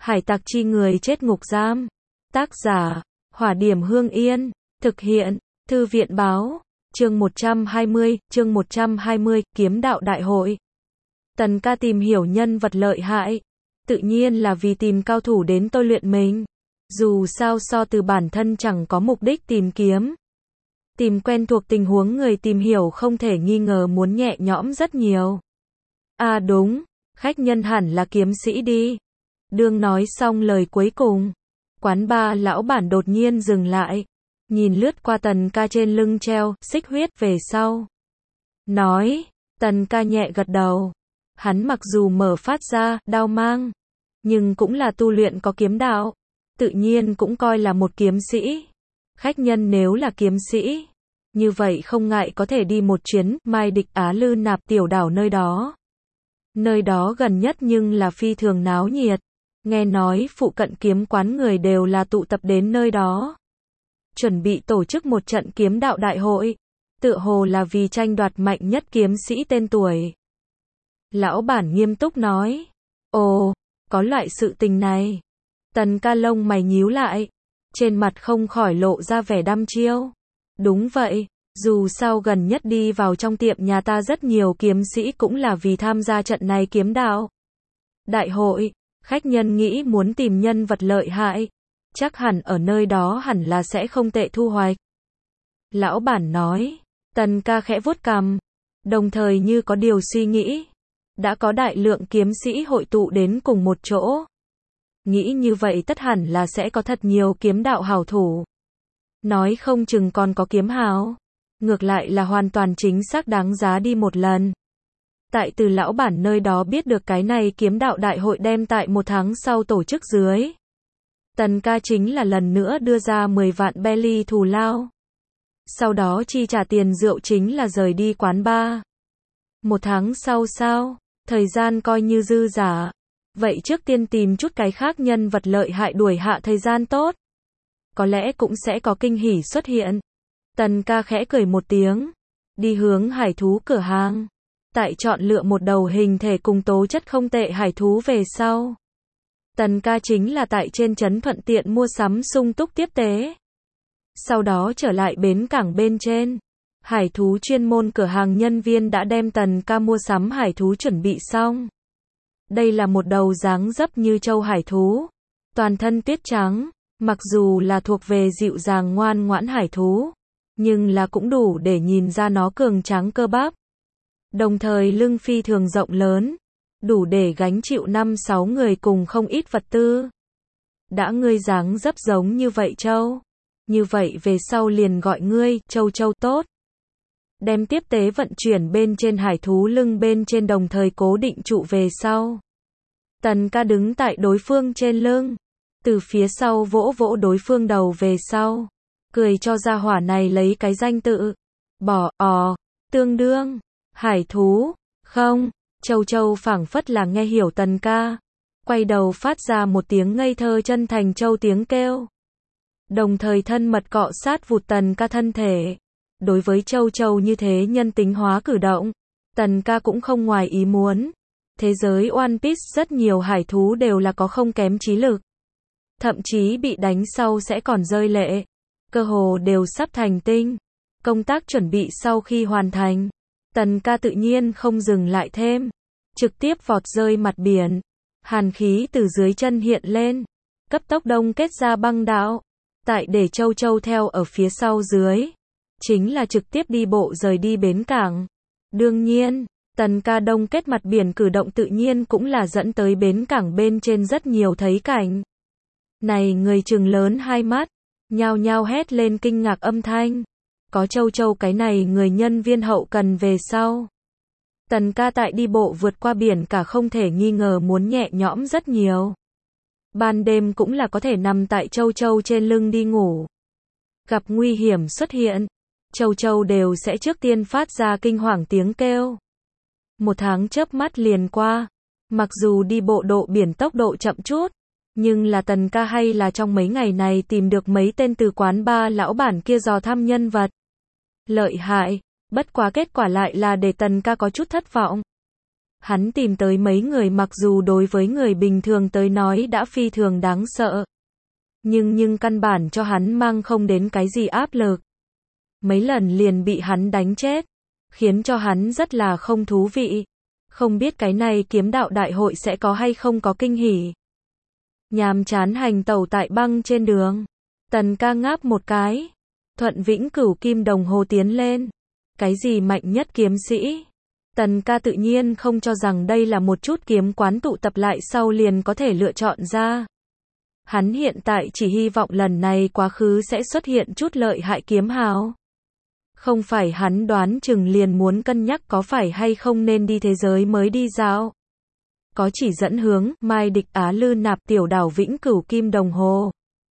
Hải tặc chi người chết ngục giam. Tác giả, Hỏa Điểm Hương Yên. Thực hiện, Thư viện báo. Chương 120, Kiếm đạo đại hội. Tần ca tìm hiểu nhân vật lợi hại. Tự nhiên là vì tìm cao thủ đến tôi luyện mình. Dù sao so từ bản thân chẳng có mục đích tìm kiếm. Tìm quen thuộc tình huống người tìm hiểu không thể nghi ngờ muốn nhẹ nhõm rất nhiều. À đúng, khách nhân hẳn là kiếm sĩ đi. Đương nói xong lời cuối cùng, quán ba lão bản đột nhiên dừng lại, nhìn lướt qua Tần ca trên lưng treo xích huyết về sau. Nói, Tần ca nhẹ gật đầu. Hắn mặc dù mở phát ra đao mang, nhưng cũng là tu luyện có kiếm đạo, tự nhiên cũng coi là một kiếm sĩ. Khách nhân nếu là kiếm sĩ, như vậy không ngại có thể đi một chuyến Mai Địch Á Lư Nạp tiểu đảo nơi đó. Nơi đó gần nhất nhưng là phi thường náo nhiệt. Nghe nói phụ cận kiếm quán người đều là tụ tập đến nơi đó. Chuẩn bị tổ chức một trận kiếm đạo đại hội. Tựa hồ là vì tranh đoạt mạnh nhất kiếm sĩ tên tuổi. Lão bản nghiêm túc nói. Ồ, có loại sự tình này. Tần ca lông mày nhíu lại. Trên mặt không khỏi lộ ra vẻ đăm chiêu. Đúng vậy, dù sao gần nhất đi vào trong tiệm nhà ta rất nhiều kiếm sĩ cũng là vì tham gia trận này kiếm đạo đại hội. Khách nhân nghĩ muốn tìm nhân vật lợi hại, chắc hẳn ở nơi đó hẳn là sẽ không tệ thu hoạch. Lão bản nói. Tần ca khẽ vuốt cằm, đồng thời như có điều suy nghĩ. Đã có đại lượng kiếm sĩ hội tụ đến cùng một chỗ. Nghĩ như vậy tất hẳn là sẽ có thật nhiều kiếm đạo hảo thủ. Nói không chừng còn có kiếm hào. Ngược lại là hoàn toàn chính xác đáng giá đi một lần. Tại từ lão bản nơi đó biết được cái này kiếm đạo đại hội đem tại một tháng sau tổ chức dưới. Tần ca chính là lần nữa đưa ra 10 vạn belly thù lao. Sau đó chi trả tiền rượu chính là rời đi quán bar. Một tháng sau sao? Thời gian coi như dư giả. Vậy trước tiên tìm chút cái khác nhân vật lợi hại đuổi hạ thời gian tốt. Có lẽ cũng sẽ có kinh hỉ xuất hiện. Tần ca khẽ cười một tiếng. Đi hướng hải thú cửa hàng. Tại chọn lựa một đầu hình thể cùng tố chất không tệ hải thú về sau. Tần ca chính là tại trên trấn thuận tiện mua sắm sung túc tiếp tế. Sau đó trở lại bến cảng bên trên. Hải thú chuyên môn cửa hàng nhân viên đã đem Tần ca mua sắm hải thú chuẩn bị xong. Đây là một đầu dáng dấp như trâu hải thú. Toàn thân tuyết trắng, mặc dù là thuộc về dịu dàng ngoan ngoãn hải thú, nhưng là cũng đủ để nhìn ra nó cường tráng cơ bắp. Đồng thời lưng phi thường rộng lớn, đủ để gánh chịu 5-6 người cùng không ít vật tư. Đã ngươi dáng dấp giống như vậy Châu, như vậy về sau liền gọi ngươi Châu Châu tốt. Đem tiếp tế vận chuyển bên trên hải thú lưng bên trên đồng thời cố định trụ về sau. Tần ca đứng tại đối phương trên lưng, từ phía sau vỗ vỗ đối phương đầu về sau, cười cho gia hỏa này lấy cái danh tự. Bỏ tương đương hải thú. Không, Châu Châu phảng phất là nghe hiểu Tần ca, quay đầu phát ra một tiếng ngây thơ chân thành châu tiếng kêu. Đồng thời thân mật cọ sát vụt Tần ca thân thể. Đối với Châu Châu như thế nhân tính hóa cử động, Tần ca cũng không ngoài ý muốn. Thế giới One Piece rất nhiều hải thú đều là có không kém trí lực. Thậm chí bị đánh sau sẽ còn rơi lệ. Cơ hồ đều sắp thành tinh. Công tác chuẩn bị sau khi hoàn thành, Tần ca tự nhiên không dừng lại thêm. Trực tiếp vọt rơi mặt biển. Hàn khí từ dưới chân hiện lên. Cấp tốc đông kết ra băng đạo. Tại để Châu Châu theo ở phía sau dưới. Chính là trực tiếp đi bộ rời đi bến cảng. Đương nhiên, Tần ca đông kết mặt biển cử động tự nhiên cũng là dẫn tới bến cảng bên trên rất nhiều thấy cảnh. Này người trừng lớn hai mắt, nhao nhao hét lên kinh ngạc âm thanh. Có Châu Châu cái này người nhân viên hậu cần về sau. Tần ca tại đi bộ vượt qua biển cả không thể nghi ngờ muốn nhẹ nhõm rất nhiều. Ban đêm cũng là có thể nằm tại Châu Châu trên lưng đi ngủ. Gặp nguy hiểm xuất hiện, Châu Châu đều sẽ trước tiên phát ra kinh hoàng tiếng kêu. Một tháng chớp mắt liền qua, mặc dù đi bộ độ biển tốc độ chậm chút, nhưng là Tần ca hay là trong mấy ngày này tìm được mấy tên từ quán bar lão bản kia dò thăm nhân vật lợi hại, bất quá kết quả lại là để Tần ca có chút thất vọng. Hắn tìm tới mấy người mặc dù đối với người bình thường tới nói đã phi thường đáng sợ. Nhưng căn bản cho hắn mang không đến cái gì áp lực. Mấy lần liền bị hắn đánh chết, khiến cho hắn rất là không thú vị. Không biết cái này kiếm đạo đại hội sẽ có hay không có kinh hỉ. Nhàm chán hành tẩu tại băng trên đường. Tần ca ngáp một cái. Thuận Vĩnh Cửu kim đồng hồ tiến lên. Cái gì mạnh nhất kiếm sĩ? Tần ca tự nhiên không cho rằng đây là một chút kiếm quán tụ tập lại sau liền có thể lựa chọn ra. Hắn hiện tại chỉ hy vọng lần này quá khứ sẽ xuất hiện chút lợi hại kiếm hào. Không phải hắn đoán chừng liền muốn cân nhắc có phải hay không nên đi thế giới mới đi dạo. Có chỉ dẫn hướng, Mai Địch Á Lư Nạp Tiểu Đảo Vĩnh Cửu kim đồng hồ.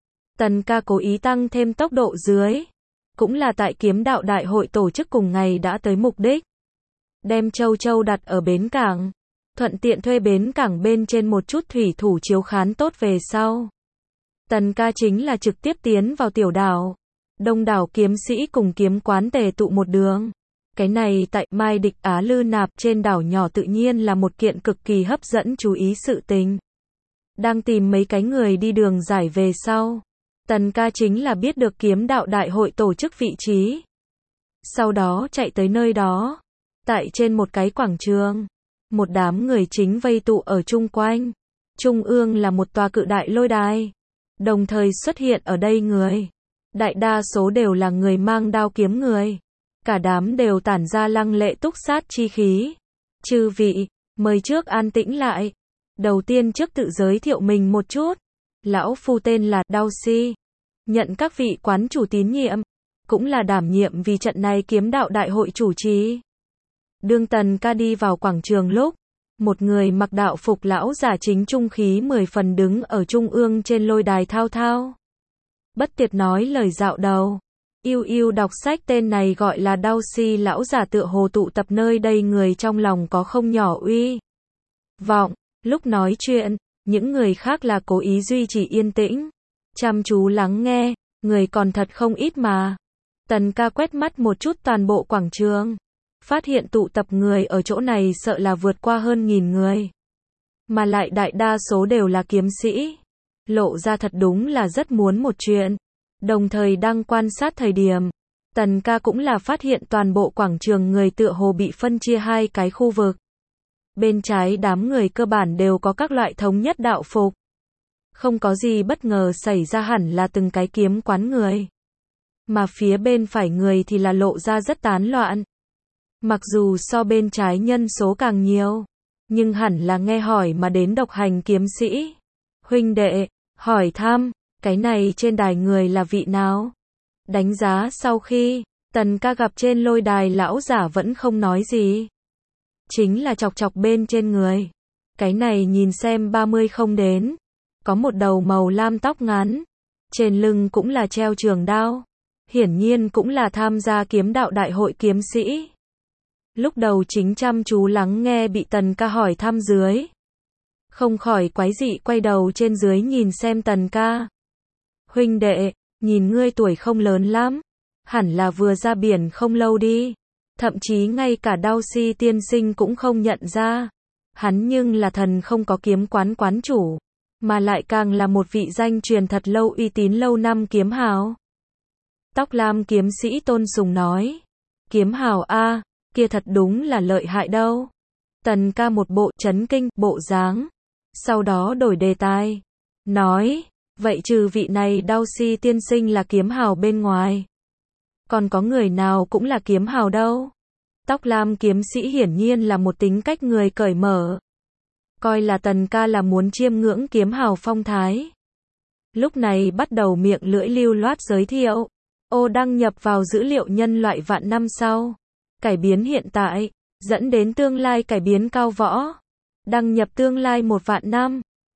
Tần ca cố ý tăng thêm tốc độ dưới. Cũng là tại kiếm đạo đại hội tổ chức cùng ngày đã tới mục đích. Đem Châu Châu đặt ở bến cảng. Thuận tiện thuê bến cảng bên trên một chút thủy thủ chiếu khán tốt về sau. Tần ca chính là trực tiếp tiến vào tiểu đảo. Đông đảo kiếm sĩ cùng kiếm quán tề tụ một đường. Cái này tại Mai Địch Á Lư Nạp trên đảo nhỏ tự nhiên là một kiện cực kỳ hấp dẫn chú ý sự tình. Đang tìm mấy cái người đi đường giải về sau. Tần ca chính là biết được kiếm đạo đại hội tổ chức vị trí. Sau đó chạy tới nơi đó. Tại trên một cái quảng trường. Một đám người chính vây tụ ở chung quanh. Trung ương là một tòa cự đại lôi đài. Đồng thời xuất hiện ở đây người. Đại đa số đều là người mang đao kiếm người. Cả đám đều tản ra lăng lệ túc sát chi khí. Chư vị, mời trước an tĩnh lại. Đầu tiên trước tự giới thiệu mình một chút. Lão phu tên là Đao Si. Nhận các vị quán chủ tín nhiệm. Cũng là đảm nhiệm vì trận này kiếm đạo đại hội chủ trì. Đương Tần ca đi vào quảng trường lúc. Một người mặc đạo phục lão giả chính trung khí 10 phần đứng ở trung ương trên lôi đài thao thao. Bất tiệt nói lời dạo đầu. Yêu đọc sách tên này gọi là Đao Si lão giả tựa hồ tụ tập nơi đây người trong lòng có không nhỏ uy vọng. Lúc nói chuyện, những người khác là cố ý duy trì yên tĩnh. Chăm chú lắng nghe, người còn thật không ít mà. Tần ca quét mắt một chút toàn bộ quảng trường. Phát hiện tụ tập người ở chỗ này sợ là vượt qua hơn 1000 người. Mà lại đại đa số đều là kiếm sĩ. Lộ ra thật đúng là rất muốn một chuyện. Đồng thời đang quan sát thời điểm. Tần ca cũng là phát hiện toàn bộ quảng trường người tựa hồ bị phân chia hai cái khu vực. Bên trái đám người cơ bản đều có các loại thống nhất đạo phục. Không có gì bất ngờ xảy ra hẳn là từng cái kiếm quán người. Mà phía bên phải người thì là lộ ra rất tán loạn. Mặc dù so bên trái nhân số càng nhiều, nhưng hẳn là nghe hỏi mà đến độc hành kiếm sĩ. Huynh đệ, hỏi thăm, cái này trên đài người là vị nào? Đánh giá sau khi, Tần ca gặp trên lôi đài lão giả vẫn không nói gì. Chính là chọc chọc bên trên người. Cái này nhìn xem 30 không đến. Có một đầu màu lam tóc ngắn. Trên lưng cũng là treo trường đao. Hiển nhiên cũng là tham gia kiếm đạo đại hội kiếm sĩ. Lúc đầu chính chăm chú lắng nghe bị Tần ca hỏi thăm dưới. Không khỏi quái dị quay đầu trên dưới nhìn xem Tần ca. Huynh đệ, nhìn ngươi tuổi không lớn lắm. Hẳn là vừa ra biển không lâu đi. Thậm chí ngay cả Đao Si tiên sinh cũng không nhận ra. Hắn nhưng là thần không có kiếm quán quán chủ. Mà lại càng là một vị danh truyền thật lâu uy tín lâu năm kiếm hào. Tóc lam kiếm sĩ Tôn Sùng nói. Kiếm hào a, kia thật đúng là lợi hại đâu. Tần ca một bộ chấn kinh bộ dáng. Sau đó đổi đề tài. Nói, vậy trừ vị này Đao Si tiên sinh là kiếm hào bên ngoài. Còn có người nào cũng là kiếm hào đâu. Tóc lam kiếm sĩ hiển nhiên là một tính cách người cởi mở. Coi là Tần ca là muốn chiêm ngưỡng kiếm hào phong thái. Lúc này bắt đầu miệng lưỡi lưu loát giới thiệu. Đăng nhập vào dữ liệu nhân loại vạn năm sau. Cải biến hiện tại, dẫn đến tương lai cải biến cao võ. Đăng nhập tương lai 1 vạn năm.